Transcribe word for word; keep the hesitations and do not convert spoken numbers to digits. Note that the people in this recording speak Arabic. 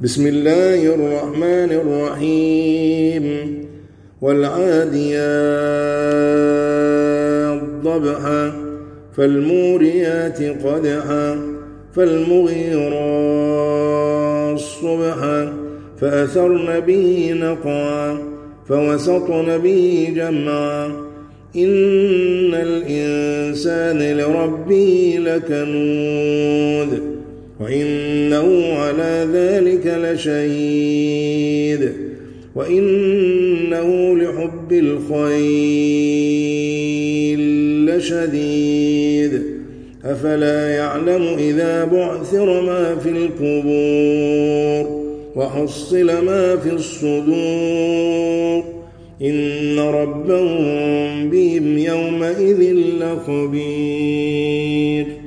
بسم الله الرحمن الرحيم والعاديات ضبحا فالموريات قدحا فالمغيرات صبحا فأثرن به نقعا فوسطن به جمعا إن الإنسان لربه لكنود وإنه على ذلك لشهيد وإنه لحب الخير لشديد أفلا يعلم إذا بعثر ما في القبور وحصل ما في الصدور إن ربهم بهم يومئذ لخبير.